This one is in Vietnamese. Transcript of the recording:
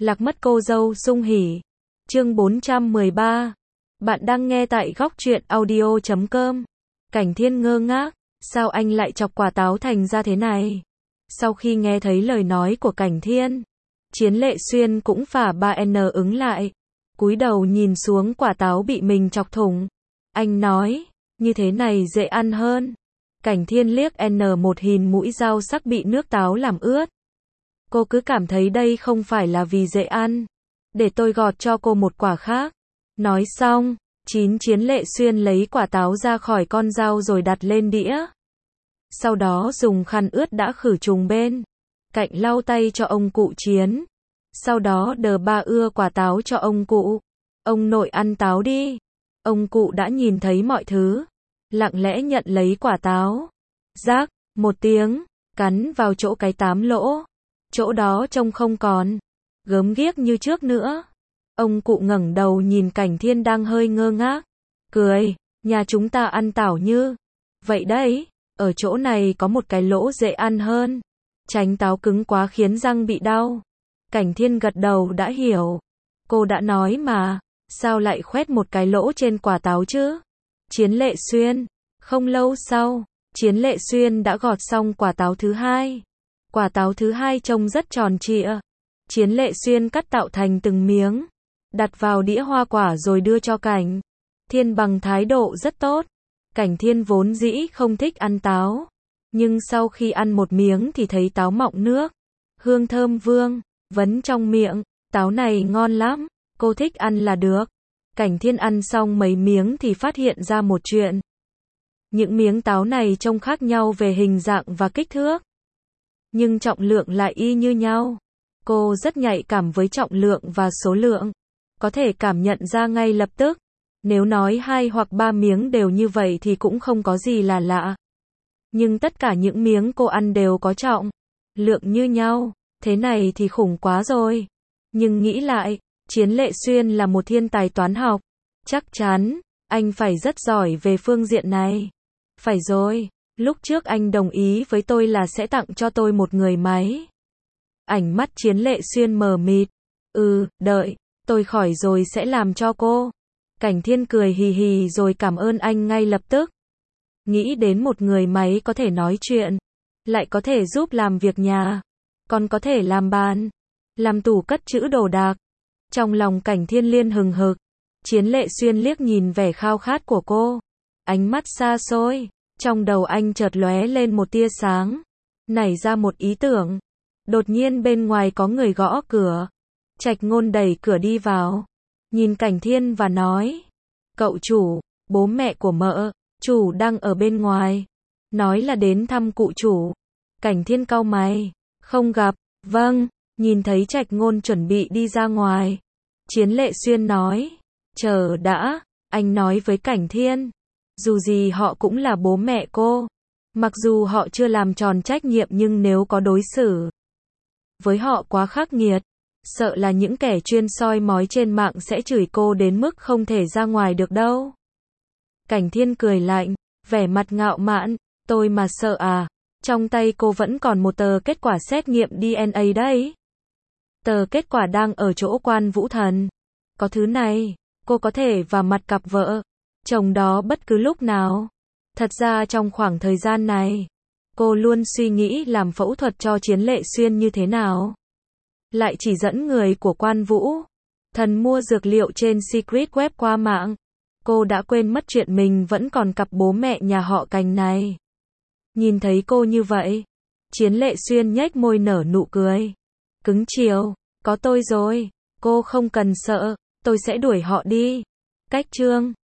Lạc mất cô dâu sung hỉ. Chương 413. Bạn đang nghe tại góc truyện audio.com. Cảnh Thiên ngơ ngác, sao anh lại chọc quả táo thành ra thế này? Sau khi nghe thấy lời nói của Cảnh Thiên, Chiến Lệ Xuyên cũng phả 3N ứng lại, cúi đầu nhìn xuống quả táo bị mình chọc thủng. Anh nói, như thế này dễ ăn hơn. Cảnh Thiên liếc N1 hìn mũi dao sắc bị nước táo làm ướt. Cô cứ cảm thấy đây không phải là vì dễ ăn. Để tôi gọt cho cô một quả khác. Nói xong, Chiến Lệ Xuyên lấy quả táo ra khỏi con dao rồi đặt lên đĩa. Sau đó dùng khăn ướt đã khử trùng bên cạnh lau tay cho ông cụ Chiến. Sau đó đờ ba ưa quả táo cho ông cụ. Ông nội ăn táo đi. Ông cụ đã nhìn thấy mọi thứ, lặng lẽ nhận lấy quả táo. Rác, một tiếng, cắn vào chỗ cái 8 lỗ. Chỗ đó trông không còn gớm ghiếc như trước nữa. Ông cụ ngẩng đầu nhìn Cảnh Thiên đang hơi ngơ ngác, cười, nhà chúng ta ăn tảo như vậy đấy, ở chỗ này có một cái lỗ dễ ăn hơn, tránh táo cứng quá khiến răng bị đau. Cảnh Thiên gật đầu đã hiểu. Cô đã nói mà, sao lại khoét một cái lỗ trên quả táo chứ? Chiến Lệ Xuyên. Không lâu sau, Chiến Lệ Xuyên đã gọt xong quả táo thứ hai. Quả táo thứ hai trông rất tròn trịa. Chiến Lệ Xuyên cắt tạo thành từng miếng, đặt vào đĩa hoa quả rồi đưa cho Cảnh Thiên bằng thái độ rất tốt. Cảnh Thiên vốn dĩ không thích ăn táo, nhưng sau khi ăn một miếng thì thấy táo mọng nước, hương thơm vương vấn trong miệng, táo này ngon lắm, cô thích ăn là được. Cảnh Thiên ăn xong mấy miếng thì phát hiện ra một chuyện. Những miếng táo này trông khác nhau về hình dạng và kích thước, nhưng trọng lượng lại y như nhau. Cô rất nhạy cảm với trọng lượng và số lượng, có thể cảm nhận ra ngay lập tức. Nếu nói 2 hoặc 3 miếng đều như vậy thì cũng không có gì là lạ. Nhưng tất cả những miếng cô ăn đều có trọng lượng như nhau, thế này thì khủng quá rồi. Nhưng nghĩ lại, Chiến Lệ Xuyên là một thiên tài toán học, chắc chắn anh phải rất giỏi về phương diện này. Phải rồi, lúc trước anh đồng ý với tôi là sẽ tặng cho tôi một người máy. Ánh mắt Chiến Lệ Xuyên mờ mịt. Đợi, tôi khỏi rồi sẽ làm cho cô. Cảnh Thiên cười hì hì rồi cảm ơn anh ngay lập tức. Nghĩ đến một người máy có thể nói chuyện, lại có thể giúp làm việc nhà, còn có thể làm bàn, làm tủ cất trữ đồ đạc. Trong lòng Cảnh Thiên liên hừng hực. Chiến Lệ Xuyên liếc nhìn vẻ khao khát của cô, ánh mắt xa xôi. Trong đầu anh chợt lóe lên một tia sáng, nảy ra một ý tưởng. Đột nhiên bên ngoài có người gõ cửa. Trạch Ngôn đẩy cửa đi vào, nhìn Cảnh Thiên và nói, cậu chủ, bố mẹ của mợ chủ đang ở bên ngoài, nói là đến thăm cụ chủ. Cảnh Thiên cau mày, không gặp. Vâng. Nhìn thấy Trạch Ngôn chuẩn bị đi ra ngoài, Chiến Lệ Xuyên nói, chờ đã, anh nói với Cảnh Thiên, dù gì họ cũng là bố mẹ cô. Mặc dù họ chưa làm tròn trách nhiệm nhưng nếu có đối xử với họ quá khắc nghiệt, sợ là những kẻ chuyên soi mói trên mạng sẽ chửi cô đến mức không thể ra ngoài được đâu. Cảnh Thiên cười lạnh, vẻ mặt ngạo mạn, tôi mà sợ à, trong tay cô vẫn còn một tờ kết quả xét nghiệm DNA đấy. Tờ kết quả đang ở chỗ Quan Vũ Thần. Có thứ này, cô có thể vào mặt cặp vợ chồng đó bất cứ lúc nào. Thật ra trong khoảng thời gian này, cô luôn suy nghĩ làm phẫu thuật cho Chiến Lệ Xuyên như thế nào. Lại chỉ dẫn người của Quan Vũ Thần mua dược liệu trên Secret Web qua mạng. Cô đã quên mất chuyện mình vẫn còn cặp bố mẹ nhà họ Cảnh này. Nhìn thấy cô như vậy, Chiến Lệ Xuyên nhếch môi nở nụ cười cứng chiều, có tôi rồi, cô không cần sợ, tôi sẽ đuổi họ đi. Cách chương